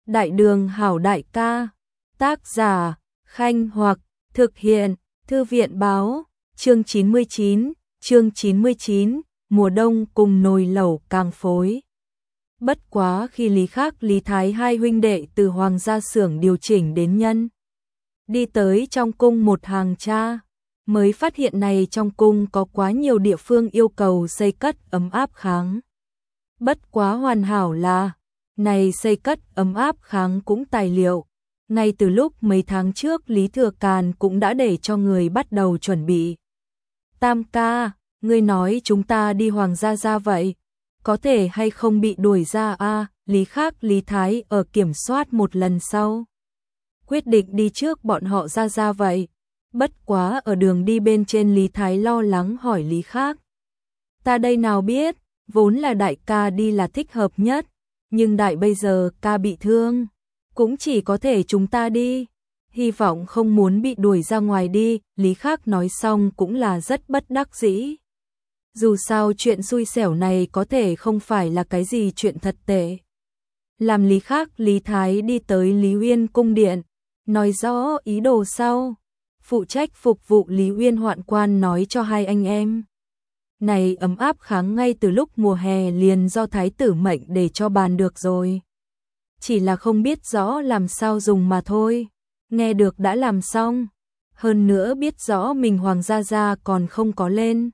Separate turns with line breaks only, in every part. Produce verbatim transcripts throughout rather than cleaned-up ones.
Đại đường hảo đại ca, tác giả, Khanh Hoặc, thực hiện, Thư viện báo, chương chín mươi chín, chương chín mươi chín, mùa đông cùng nồi lẩu càng phối. Bất quá khi Lý Khắc Lý Thái hai huynh đệ từ hoàng gia xưởng điều chỉnh đến nhân. Đi tới trong cung một hàng tra, mới phát hiện này trong cung có quá nhiều địa phương yêu cầu xây cất ấm áp kháng. Bất quá hoàn hảo là, này xây cất ấm áp kháng cũng tài liệu. Ngay từ lúc mấy tháng trước Lý Thừa Càn cũng đã để cho người bắt đầu chuẩn bị. Tam ca, ngươi nói chúng ta đi hoàng gia ra vậy, có thể hay không bị đuổi ra a? Lý Khắc Lý Thái ở kiểm soát một lần sau, quyết định đi trước bọn họ ra ra vậy. Bất quá ở đường đi bên trên Lý Thái lo lắng hỏi Lý Khắc. Ta đây nào biết, vốn là đại ca đi là thích hợp nhất, nhưng đại bây giờ ca bị thương, cũng chỉ có thể chúng ta đi, hy vọng không muốn bị đuổi ra ngoài đi. Lý Khắc nói xong cũng là rất bất đắc dĩ. Dù sao chuyện xui xẻo này có thể không phải là cái gì chuyện thật tệ. Làm Lý Khắc Lý Thái đi tới Lý Uyên cung điện, nói rõ ý đồ sau, phụ trách phục vụ Lý Uyên hoạn quan nói cho hai anh em. Này ấm áp kháng ngay từ lúc mùa hè liền do thái tử mệnh để cho bàn được rồi. Chỉ là không biết rõ làm sao dùng mà thôi. Nghe được đã làm xong. Hơn nữa biết rõ mình hoàng gia gia còn không có lên.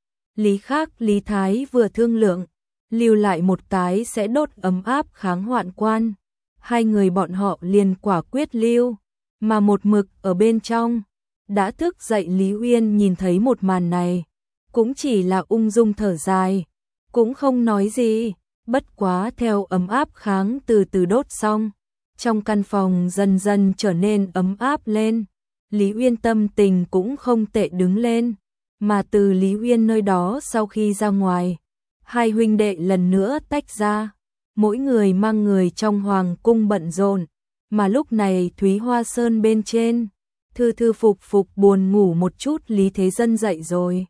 Lý Khắc Lý Thái vừa thương lượng, lưu lại một cái sẽ đốt ấm áp kháng hoạn quan. Hai người bọn họ liền quả quyết lưu, mà một mực ở bên trong. Đã thức dậy Lý Uyên nhìn thấy một màn này, cũng chỉ là ung dung thở dài, cũng không nói gì. Bất quá theo ấm áp kháng từ từ đốt xong, trong căn phòng dần dần trở nên ấm áp lên. Lý Uyên tâm tình cũng không tệ đứng lên, mà từ Lý Uyên nơi đó sau khi ra ngoài, hai huynh đệ lần nữa tách ra, mỗi người mang người trong hoàng cung bận rộn, mà lúc này Thúy Hoa Sơn bên trên, thư thư phục phục buồn ngủ một chút. Lý Thế Dân dậy rồi.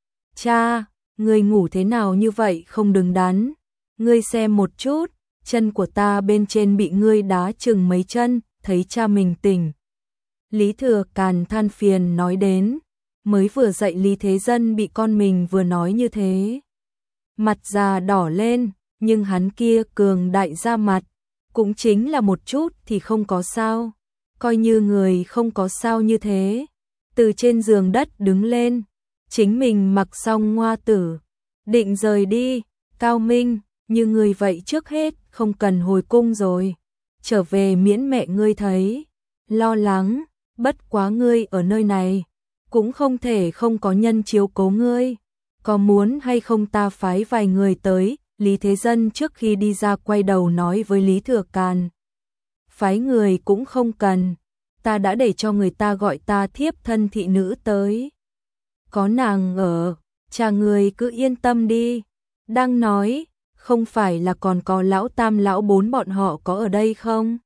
Cha, ngươi ngủ thế nào như vậy không đứng đắn, ngươi xem một chút, chân của ta bên trên bị ngươi đá chừng mấy chân. Thấy cha mình tỉnh, Lý Thừa Càn than phiền nói đến, mới vừa dậy Lý Thế Dân bị con mình vừa nói như thế, mặt già đỏ lên, nhưng hắn kia cường đại ra mặt, cũng chính là một chút thì không có sao, coi như người không có sao như thế, từ trên giường đất đứng lên, chính mình mặc xong ngoa tử, định rời đi. Cao Minh, như người vậy trước hết không cần hồi cung rồi, trở về miễn mẹ ngươi thấy lo lắng. Bất quá ngươi ở nơi này cũng không thể không có nhân chiếu cố ngươi, có muốn hay không ta phái vài người tới? Lý Thế Dân trước khi đi ra quay đầu nói với Lý Thừa Càn, phái người cũng không cần, ta đã để cho người ta gọi ta thiếp thân thị nữ tới, có nàng ở, cha người cứ yên tâm đi. Đang nói, không phải là còn có lão tam lão bốn bọn họ có ở đây không?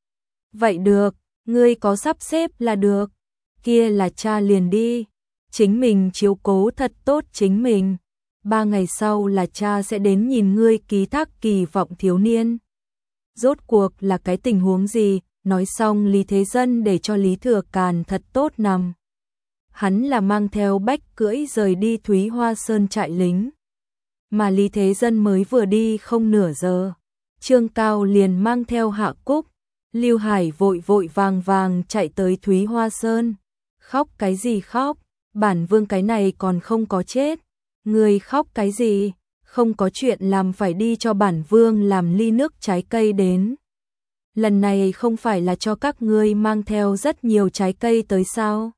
Vậy được, ngươi có sắp xếp là được, kia là cha liền đi, chính mình chiếu cố thật tốt chính mình, ba ngày sau là cha sẽ đến nhìn ngươi ký thác kỳ vọng thiếu niên. Rốt cuộc là cái tình huống gì? Nói xong Lý Thế Dân để cho Lý Thừa Càn thật tốt nằm. Hắn là mang theo bách cưỡi rời đi Thúy Hoa Sơn trại lính. Mà Lý Thế Dân mới vừa đi không nửa giờ, Trương Cao liền mang theo Hạ Cúc, Lưu Hải vội vội vàng vàng chạy tới Thúy Hoa Sơn. Khóc cái gì khóc, bản vương cái này còn không có chết, người khóc cái gì, không có chuyện làm phải đi cho bản vương làm ly nước trái cây đến. Lần này không phải là cho các ngươi mang theo rất nhiều trái cây tới sao?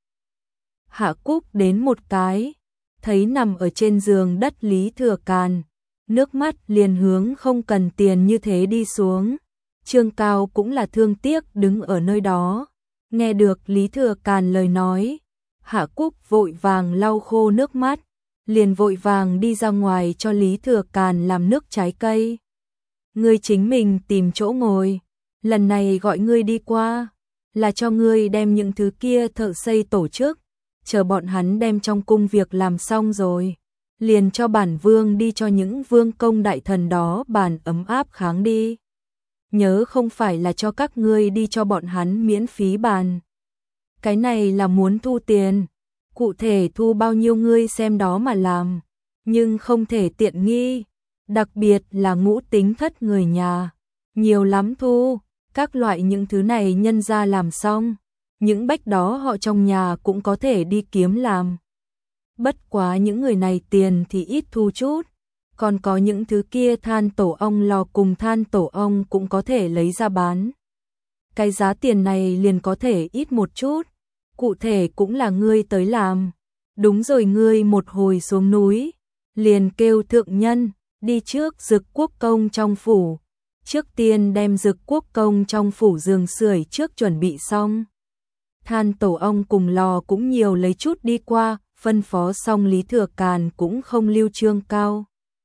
Hạ Cúc đến một cái, thấy nằm ở trên giường đất Lý Thừa Càn, nước mắt liền hướng không cần tiền như thế đi xuống. Trương Cao cũng là thương tiếc đứng ở nơi đó, nghe được Lý Thừa Càn lời nói, Hạ Cúc vội vàng lau khô nước mắt, liền vội vàng đi ra ngoài cho Lý Thừa Càn làm nước trái cây. Ngươi chính mình tìm chỗ ngồi, lần này gọi ngươi đi qua, là cho ngươi đem những thứ kia thợ xây tổ chức, chờ bọn hắn đem trong cung việc làm xong rồi, liền cho bản vương đi cho những vương công đại thần đó bàn ấm áp kháng đi. nhớ không phải là cho các ngươi đi cho bọn hắn miễn phí bàn. Cái này là muốn thu tiền, cụ thể thu bao nhiêu ngươi xem đó mà làm, nhưng không thể tiện nghi, đặc biệt là ngũ tính thất người nhà, nhiều lắm thu, các loại những thứ này nhân ra làm xong, những bách đó họ trong nhà cũng có thể đi kiếm làm. Bất quá những người này tiền thì ít thu chút, còn có những thứ kia than tổ ong lò cùng than tổ ong cũng có thể lấy ra bán. Cái giá tiền này liền có thể ít một chút, cụ thể cũng là ngươi tới làm. Đúng rồi, ngươi một hồi xuống núi, liền kêu thượng nhân, đi trước Dực Quốc công trong phủ. Trước tiên đem Dực Quốc công trong phủ giường sưởi trước chuẩn bị xong. Than tổ ong cùng lò cũng nhiều lấy chút đi qua, phân phó xong Lý Thừa Càn cũng không lưu Trương Cao,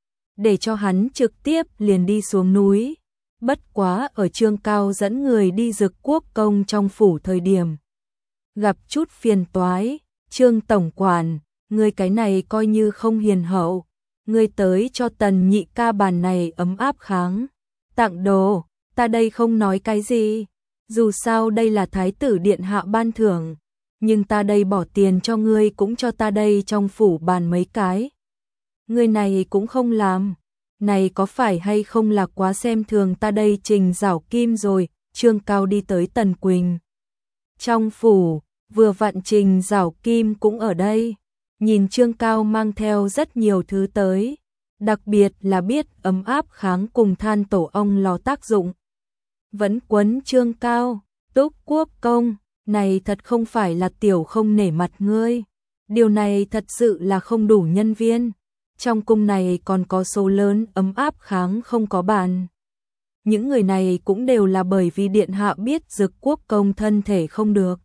để cho hắn trực tiếp liền đi xuống núi. Bất quá ở Trương Cao dẫn người đi Dực Quốc công trong phủ thời điểm, gặp chút phiền toái. Trương tổng quản, ngươi cái này coi như không hiền hậu, ngươi tới cho Tần nhị ca bàn này ấm áp kháng, tặng đồ, ta đây không nói cái gì, dù sao đây là thái tử điện hạ ban thưởng, nhưng ta đây bỏ tiền cho ngươi cũng cho ta đây trong phủ bàn mấy cái. Ngươi này cũng không làm, này có phải hay không là quá xem thường ta đây Trình Giảo Kim rồi. Trương Cao đi tới Tần Quỳnh trong phủ, vừa vặn Trình Giảo Kim cũng ở đây, nhìn Trương Cao mang theo rất nhiều thứ tới, đặc biệt là biết ấm áp kháng cùng than tổ ong lò tác dụng. Vẫn quấn Trương Cao, Túc Quốc công, này thật không phải là tiểu không nể mặt ngươi, điều này thật sự là không đủ nhân viên, trong cung này còn có số lớn ấm áp kháng không có bàn. Những người này cũng đều là bởi vì điện hạ biết Dực Quốc công thân thể không được,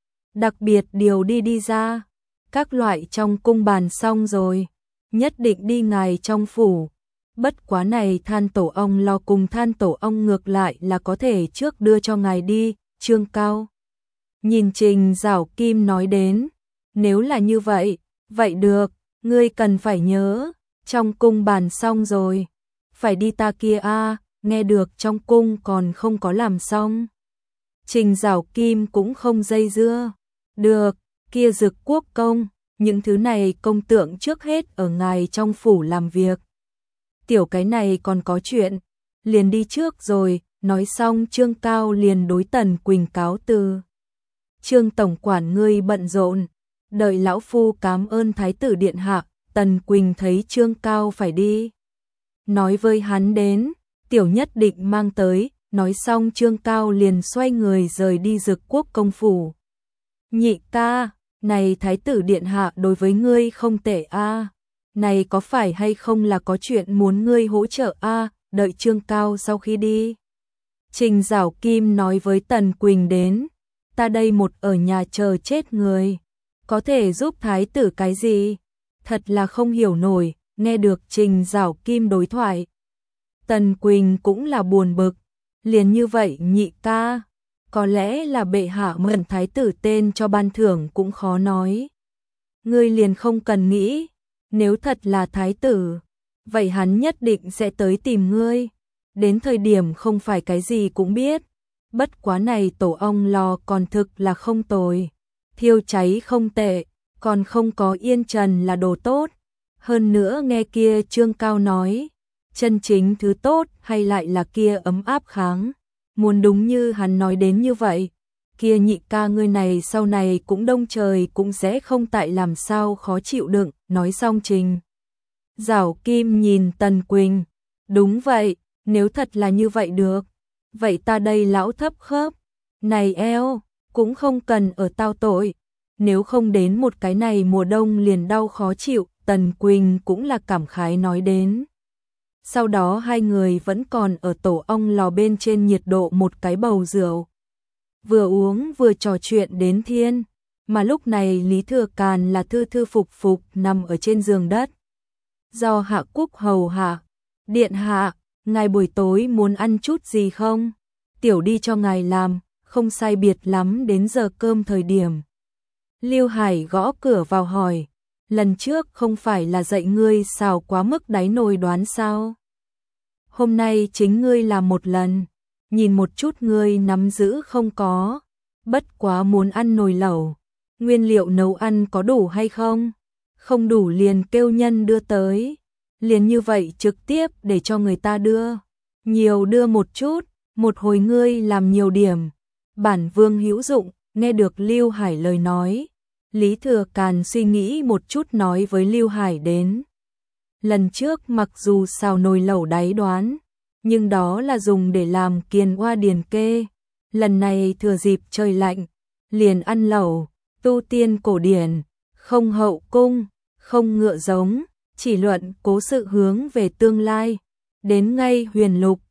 đặc biệt điều đi đi ra, các loại trong cung bàn xong rồi, nhất định đi ngài trong phủ. Bất quá này than tổ ong lò cùng than tổ ong ngược lại là có thể trước đưa cho ngài đi. Trương Cao nhìn Trình Giảo Kim nói đến, nếu là như vậy, vậy được, ngươi cần phải nhớ, trong cung bàn xong rồi, phải đi ta kia a, nghe được trong cung còn không có làm xong. Trình Giảo Kim cũng không dây dưa, được, kia Dực Quốc công, những thứ này công tượng trước hết ở ngài trong phủ làm việc. Tiểu cái này còn có chuyện, liền đi trước rồi. Nói xong Trương Cao liền đối Tần Quỳnh cáo từ. Trương tổng quản ngươi bận rộn, đợi lão phu cảm ơn thái tử điện hạ. Tần Quỳnh thấy Trương Cao phải đi, nói với hắn đến, tiểu nhất định mang tới. Nói xong Trương Cao liền xoay người rời đi Dực Quốc công phủ. Nhị ca, này thái tử điện hạ đối với ngươi không tệ a, này có phải hay không là có chuyện muốn ngươi hỗ trợ a? Đợi Trương Cao sau khi đi, Trình Giảo Kim nói với Tần Quỳnh đến, ta đây một ở nhà chờ chết người, có thể giúp thái tử cái gì? Thật là không hiểu nổi. Nghe được Trình Giảo Kim đối thoại, Tần Quỳnh cũng là buồn bực, liền như vậy nhị ca, có lẽ là bệ hạ mượn thái tử tên cho ban thưởng cũng khó nói. Ngươi liền không cần nghĩ, nếu thật là thái tử, vậy hắn nhất định sẽ tới tìm ngươi. Đến thời điểm không phải cái gì cũng biết. Bất quá này tổ ong lò còn thực là không tồi, thiêu cháy không tệ, còn không có yên trần là đồ tốt. Hơn nữa nghe kia Trương Cao nói, chân chính thứ tốt hay lại là kia ấm áp kháng. Muốn đúng như hắn nói đến như vậy, kia nhị ca ngươi này sau này cũng đông trời cũng sẽ không tại làm sao khó chịu đựng. Nói xong Trình Giảo Kim nhìn Tần Quỳnh, đúng vậy, nếu thật là như vậy được, vậy ta đây lão thấp khớp, này eo, cũng không cần ở tao tội, nếu không đến một cái này mùa đông liền đau khó chịu. Tần Quỳnh cũng là cảm khái nói đến. Sau đó hai người vẫn còn ở tổ ong lò bên trên nhiệt độ một cái bầu rượu, vừa uống vừa trò chuyện đến thiên. Mà lúc này Lý Thừa Càn là thư thư phục phục nằm ở trên giường đất, do Hạ Cúc hầu hạ. Điện hạ, ngài buổi tối muốn ăn chút gì không? Tiểu đi cho ngài làm, không sai biệt lắm đến giờ cơm thời điểm. Lưu Hải gõ cửa vào hỏi, lần trước không phải là dạy ngươi xào quá mức đáy nồi đoán sao? Hôm nay chính ngươi làm một lần. nhìn một chút ngươi nắm giữ không có, bất quá muốn ăn nồi lẩu, nguyên liệu nấu ăn có đủ hay không? Không đủ liền kêu nhân đưa tới, liền như vậy trực tiếp để cho người ta đưa, nhiều đưa một chút, một hồi ngươi làm nhiều điểm. Bản Vương hữu dụng, nghe được Lưu Hải lời nói, Lý Thừa Càn suy nghĩ một chút nói với Lưu Hải đến. Lần trước mặc dù xào nồi lẩu đáy đoán, nhưng đó là dùng để làm kiền oa điền kê. Lần này thừa dịp trời lạnh, liền ăn lẩu, tu tiên cổ điển, không hậu cung, không ngựa giống, chỉ luận cố sự hướng về tương lai. Đến ngay huyền lục,